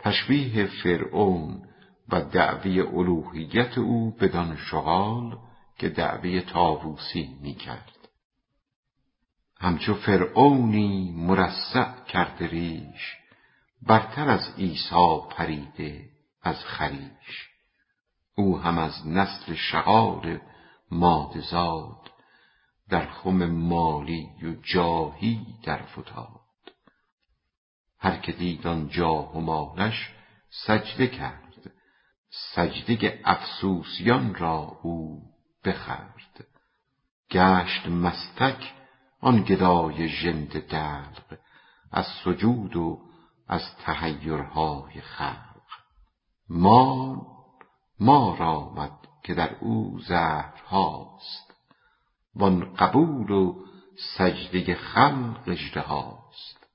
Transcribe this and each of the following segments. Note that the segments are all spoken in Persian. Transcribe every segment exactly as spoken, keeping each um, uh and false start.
تشبیه فرعون و دعوی الوهیت او بدان شغال که دعوی طاووسی می کرد. همچو فرعونی مرصع کرده ریش، برتر از عیسی پریده از خریش. او هم از نسل شغال ماده زاد، در خم مالی و جاهی در فتاد. هر که دید آن جاه و مالش سجده کرد، سجده افسوسیان را او بخورد. گشت مستک آن گدای ژنده دلق، از سجود و از تحیرهای خلق. مال مار آمد که در او زهرهاست، وان قبول و سجده خلق اژدهاست.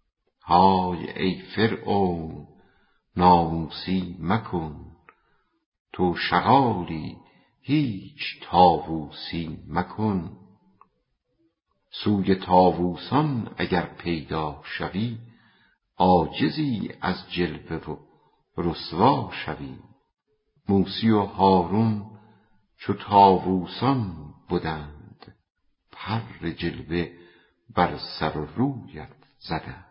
های ای فرعون ناموسی مکن، تو شغالی هیچ طاووسی مکن. سوی طاووسان اگر پیدا شوی، عاجزی از جلوه و رسوا شوی. موسی و هارون چو طاووسان بدند، پر جلوه بر سر و رویت زدند.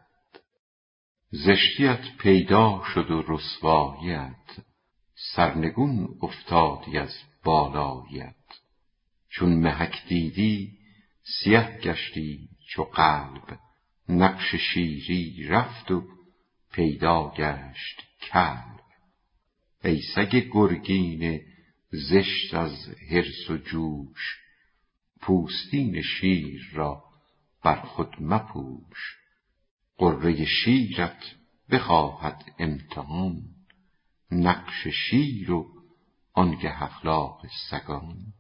زشتیت پیدا شد و رسواییت، سرنگون افتادی از بالاییت. چون محک دیدی سیه گشتی چو قلب، نقش شیری رفت و پیدا گشت کلب. ای سگ گرگین زشت از حرص و جوش، پوستین شیر را بر خود مپوش. غره شیرت بخواهد امتحان، نقش شیر و آنگه اخلاق سگان.